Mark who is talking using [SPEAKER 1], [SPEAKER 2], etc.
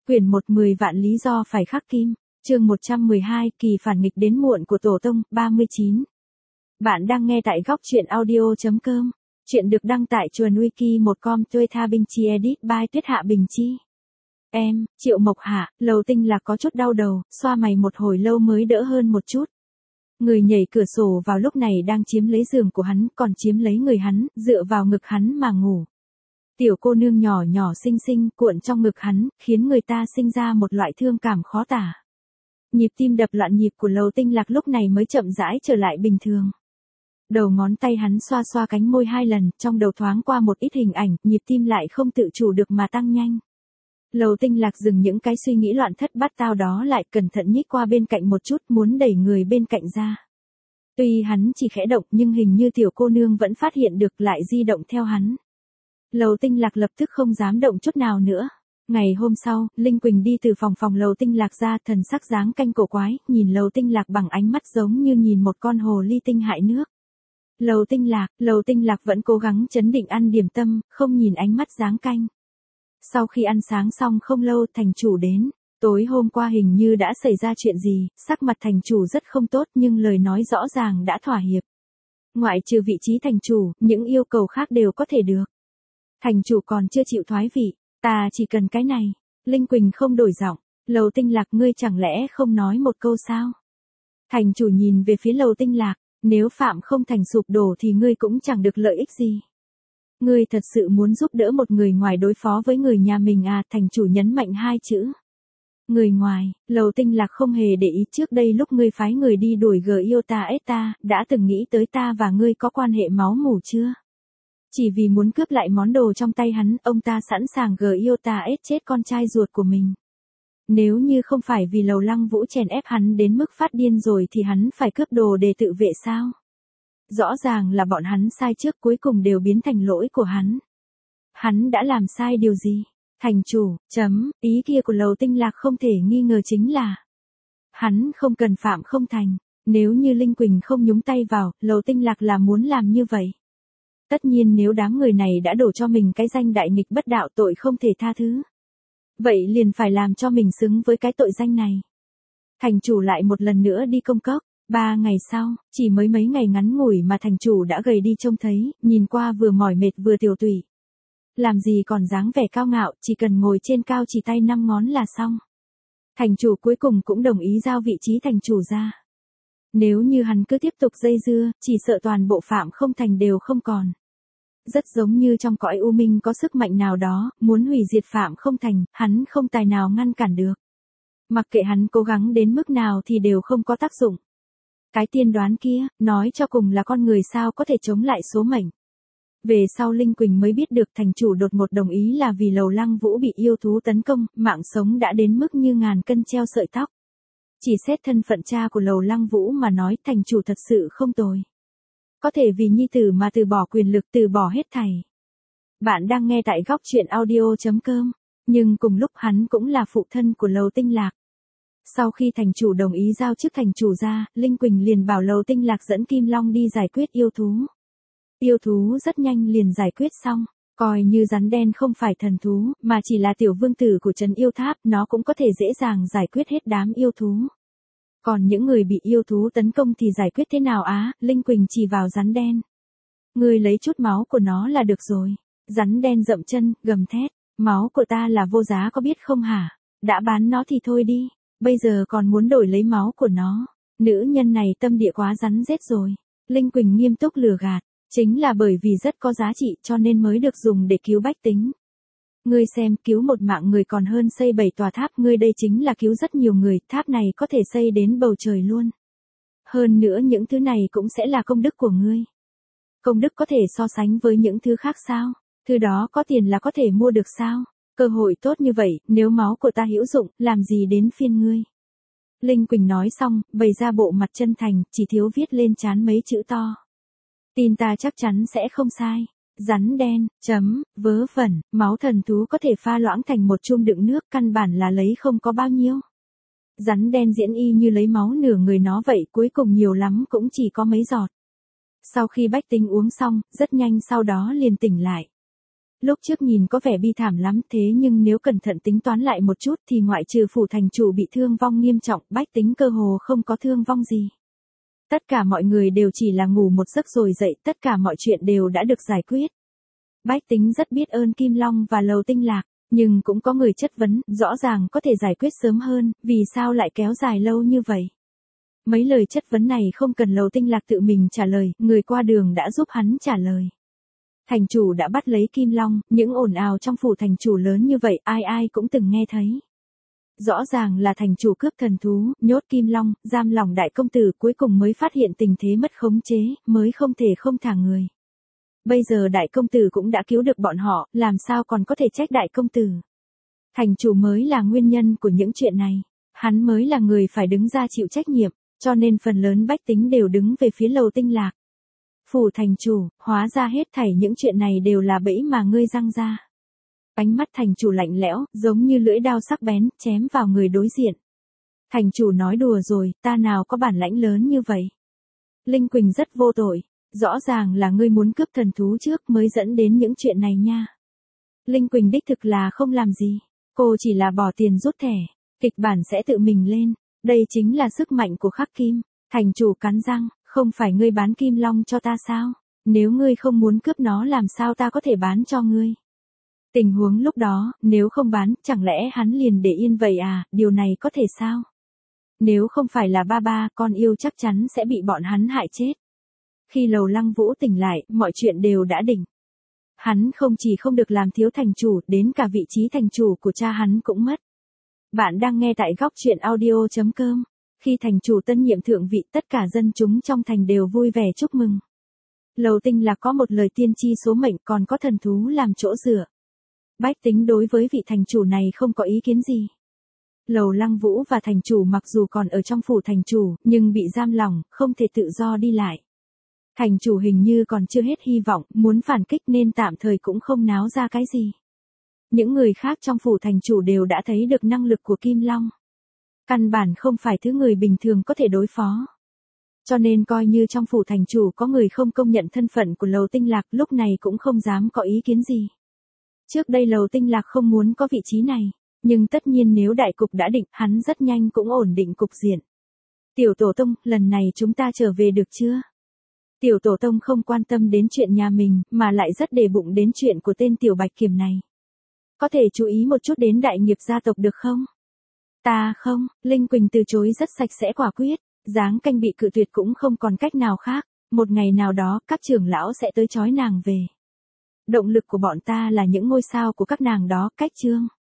[SPEAKER 1] Quyển 1 10 vạn lý do phải khắc kim, chương 112, kỳ phản nghịch đến muộn của Tổ Tông, 39. Bạn đang nghe tại góc truyện audio.com. Chuyện được đăng tại chuồn wiki1com Tuê Tha Binh Chi edit by Tuyết Hạ Bình Chi. Em, Triệu Mộc Hạ, Lầu Tinh Lạc có chút đau đầu, xoa mày một hồi lâu mới đỡ hơn một chút. Người nhảy cửa sổ vào lúc này đang chiếm lấy giường của hắn, còn chiếm lấy người hắn, dựa vào ngực hắn mà ngủ. Tiểu cô nương nhỏ nhỏ xinh xinh cuộn trong ngực hắn, khiến người ta sinh ra một loại thương cảm khó tả. Nhịp tim đập loạn nhịp của Lầu Tinh Lạc lúc này mới chậm rãi trở lại bình thường. Đầu ngón tay hắn xoa xoa cánh môi 2 lần, trong đầu thoáng qua một ít hình ảnh, nhịp tim lại không tự chủ được mà tăng nhanh. Lầu Tinh Lạc dừng những cái suy nghĩ loạn thất bát tao đó lại, cẩn thận nhích qua bên cạnh một chút, muốn đẩy người bên cạnh ra. Tuy hắn chỉ khẽ động nhưng hình như tiểu cô nương vẫn phát hiện được, lại di động theo hắn. Lầu Tinh Lạc lập tức không dám động chút nào nữa. Ngày hôm sau, Linh Quỳnh đi từ phòng Lầu Tinh Lạc ra, thần sắc dáng canh cổ quái, nhìn Lầu Tinh Lạc bằng ánh mắt giống như nhìn một con hồ ly tinh hại nước. Lầu Tinh Lạc vẫn cố gắng trấn định ăn điểm tâm, không nhìn ánh mắt dáng canh. Sau khi ăn sáng xong không lâu, thành chủ đến. Tối hôm qua hình như đã xảy ra chuyện gì, sắc mặt thành chủ rất không tốt nhưng lời nói rõ ràng đã thỏa hiệp. Ngoại trừ vị trí thành chủ, những yêu cầu khác đều có thể được. Thành chủ còn chưa chịu thoái vị, ta chỉ cần cái này. Linh Quỳnh không đổi giọng, Lầu Tinh Lạc ngươi chẳng lẽ không nói một câu sao? Thành chủ nhìn về phía Lầu Tinh Lạc, nếu Phạm không thành sụp đổ thì ngươi cũng chẳng được lợi ích gì. Ngươi thật sự muốn giúp đỡ một người ngoài đối phó với người nhà mình à? Thành chủ nhấn mạnh 2 chữ. Người ngoài, Lầu Tinh Lạc không hề để ý, trước đây lúc ngươi phái người đi đuổi Giota, đã từng nghĩ tới ta và ngươi có quan hệ máu mủ chưa? Chỉ vì muốn cướp lại món đồ trong tay hắn, ông ta sẵn sàng Giota chết con trai ruột của mình. Nếu như không phải vì Lầu Lăng Vũ chèn ép hắn đến mức phát điên rồi thì hắn phải cướp đồ để tự vệ sao? Rõ ràng là bọn hắn sai trước, cuối cùng đều biến thành lỗi của hắn. Hắn đã làm sai điều gì? Thành chủ, ý kia của Lầu Tinh Lạc không thể nghi ngờ chính là hắn không cần Phạm không thành. Nếu như Linh Quỳnh không nhúng tay vào, Lầu Tinh Lạc là muốn làm như vậy. Tất nhiên nếu đám người này đã đổ cho mình cái danh đại nghịch bất đạo, tội không thể tha thứ. Vậy liền phải làm cho mình xứng với cái tội danh này. Thành chủ lại một lần nữa đi công cốc. 3 ngày sau, chỉ mới mấy ngày ngắn ngủi mà thành chủ đã gầy đi trông thấy, nhìn qua vừa mỏi mệt vừa tiểu tụy. Làm gì còn dáng vẻ cao ngạo, chỉ cần ngồi trên cao chỉ tay 5 ngón là xong. Thành chủ cuối cùng cũng đồng ý giao vị trí thành chủ ra. Nếu như hắn cứ tiếp tục dây dưa, chỉ sợ toàn bộ Phạm không thành đều không còn. Rất giống như trong cõi u minh có sức mạnh nào đó, muốn hủy diệt Phạm không thành, hắn không tài nào ngăn cản được. Mặc kệ hắn cố gắng đến mức nào thì đều không có tác dụng. Cái tiên đoán kia, nói cho cùng là con người sao có thể chống lại số mệnh. Về sau Linh Quỳnh mới biết được thành chủ đột ngột đồng ý là vì Lầu Lăng Vũ bị yêu thú tấn công, mạng sống đã đến mức như ngàn cân treo sợi tóc. Chỉ xét thân phận cha của Lầu Lăng Vũ mà nói, thành chủ thật sự không tồi. Có thể vì nhi tử mà từ bỏ quyền lực, từ bỏ hết thảy. Bạn đang nghe tại góc truyện audio.com, nhưng cùng lúc hắn cũng là phụ thân của Lầu Tinh Lạc. Sau khi thành chủ đồng ý giao chức thành chủ ra, Linh Quỳnh liền bảo Lầu Tinh Lạc dẫn Kim Long đi giải quyết yêu thú. Yêu thú rất nhanh liền giải quyết xong, coi như rắn đen không phải thần thú, mà chỉ là tiểu vương tử của trấn yêu tháp, nó cũng có thể dễ dàng giải quyết hết đám yêu thú. Còn những người bị yêu thú tấn công thì giải quyết thế nào á? Linh Quỳnh chỉ vào rắn đen. Ngươi lấy chút máu của nó là được rồi. Rắn đen dậm chân, gầm thét. Máu của ta là vô giá có biết không hả? Đã bán nó thì thôi đi. Bây giờ còn muốn đổi lấy máu của nó. Nữ nhân này tâm địa quá rắn rết rồi. Linh Quỳnh nghiêm túc lừa gạt. Chính là bởi vì rất có giá trị cho nên mới được dùng để cứu bách tính. Ngươi xem, cứu một mạng người còn hơn xây 7 tòa tháp, ngươi đây chính là cứu rất nhiều người, tháp này có thể xây đến bầu trời luôn. Hơn nữa những thứ này cũng sẽ là công đức của ngươi. Công đức có thể so sánh với những thứ khác sao? Thứ đó có tiền là có thể mua được sao? Cơ hội tốt như vậy, nếu máu của ta hữu dụng, làm gì đến phiên ngươi? Linh Quỳnh nói xong, bày ra bộ mặt chân thành, chỉ thiếu viết lên trán mấy chữ to. Tin ta chắc chắn sẽ không sai. Rắn đen, vớ vẩn, máu thần thú có thể pha loãng thành một chung đựng nước, căn bản là lấy không có bao nhiêu. Rắn đen diễn y như lấy máu nửa người nó vậy, cuối cùng nhiều lắm cũng chỉ có mấy giọt. Sau khi bách tính uống xong, rất nhanh sau đó liền tỉnh lại. Lúc trước nhìn có vẻ bi thảm lắm, thế nhưng nếu cẩn thận tính toán lại một chút thì ngoại trừ phủ thành chủ bị thương vong nghiêm trọng, bách tính cơ hồ không có thương vong gì. Tất cả mọi người đều chỉ là ngủ một giấc rồi dậy, tất cả mọi chuyện đều đã được giải quyết. Bách tính rất biết ơn Kim Long và Lầu Tinh Lạc, nhưng cũng có người chất vấn, rõ ràng có thể giải quyết sớm hơn, vì sao lại kéo dài lâu như vậy? Mấy lời chất vấn này không cần Lầu Tinh Lạc tự mình trả lời, người qua đường đã giúp hắn trả lời. Thành chủ đã bắt lấy Kim Long, những ồn ào trong phủ thành chủ lớn như vậy ai ai cũng từng nghe thấy. Rõ ràng là thành chủ cướp thần thú, nhốt Kim Long, giam lòng đại công tử, cuối cùng mới phát hiện tình thế mất khống chế, mới không thể không thả người. Bây giờ đại công tử cũng đã cứu được bọn họ, làm sao còn có thể trách đại công tử. Thành chủ mới là nguyên nhân của những chuyện này, hắn mới là người phải đứng ra chịu trách nhiệm, cho nên phần lớn bách tính đều đứng về phía Lầu Tinh Lạc. Phủ thành chủ, hóa ra hết thảy những chuyện này đều là bẫy mà ngươi răng ra. Ánh mắt thành chủ lạnh lẽo, giống như lưỡi dao sắc bén, chém vào người đối diện. Thành chủ nói đùa rồi, ta nào có bản lãnh lớn như vậy. Linh Quỳnh rất vô tội, rõ ràng là ngươi muốn cướp thần thú trước mới dẫn đến những chuyện này nha. Linh Quỳnh đích thực là không làm gì, cô chỉ là bỏ tiền rút thẻ, kịch bản sẽ tự mình lên, đây chính là sức mạnh của Khắc Kim. Thành chủ cắn răng, không phải ngươi bán Kim Long cho ta sao? Nếu ngươi không muốn cướp nó làm sao ta có thể bán cho ngươi? Tình huống lúc đó, nếu không bán, chẳng lẽ hắn liền để yên vậy à, điều này có thể sao? Nếu không phải là ba, con yêu chắc chắn sẽ bị bọn hắn hại chết. Khi Lầu Lăng Vũ tỉnh lại, mọi chuyện đều đã định. Hắn không chỉ không được làm thiếu thành chủ, đến cả vị trí thành chủ của cha hắn cũng mất. Bạn đang nghe tại góc truyện audio.com. Khi thành chủ tân nhiệm thượng vị, tất cả dân chúng trong thành đều vui vẻ chúc mừng. Lầu Tinh Lạc có một lời tiên tri số mệnh, còn có thần thú làm chỗ dựa. Bách tính đối với vị thành chủ này không có ý kiến gì. Lầu Lăng Vũ và thành chủ mặc dù còn ở trong phủ thành chủ, nhưng bị giam lỏng, không thể tự do đi lại. Thành chủ hình như còn chưa hết hy vọng, muốn phản kích nên tạm thời cũng không náo ra cái gì. Những người khác trong phủ thành chủ đều đã thấy được năng lực của Kim Long. Căn bản không phải thứ người bình thường có thể đối phó. Cho nên coi như trong phủ thành chủ có người không công nhận thân phận của Lầu Tinh Lạc, lúc này cũng không dám có ý kiến gì. Trước đây Lầu Tinh Lạc không muốn có vị trí này, nhưng tất nhiên nếu đại cục đã định, hắn rất nhanh cũng ổn định cục diện. Tiểu tổ tông, lần này chúng ta trở về được chưa? Tiểu tổ tông không quan tâm đến chuyện nhà mình, mà lại rất để bụng đến chuyện của tên tiểu bạch kiểm này. Có thể chú ý một chút đến đại nghiệp gia tộc được không? Ta không, Linh Quỳnh từ chối rất sạch sẽ quả quyết, Giáng Canh bị cự tuyệt cũng không còn cách nào khác, một ngày nào đó các trưởng lão sẽ tới trói nàng về. Động lực của bọn ta là những ngôi sao của các nàng đó, cách chương.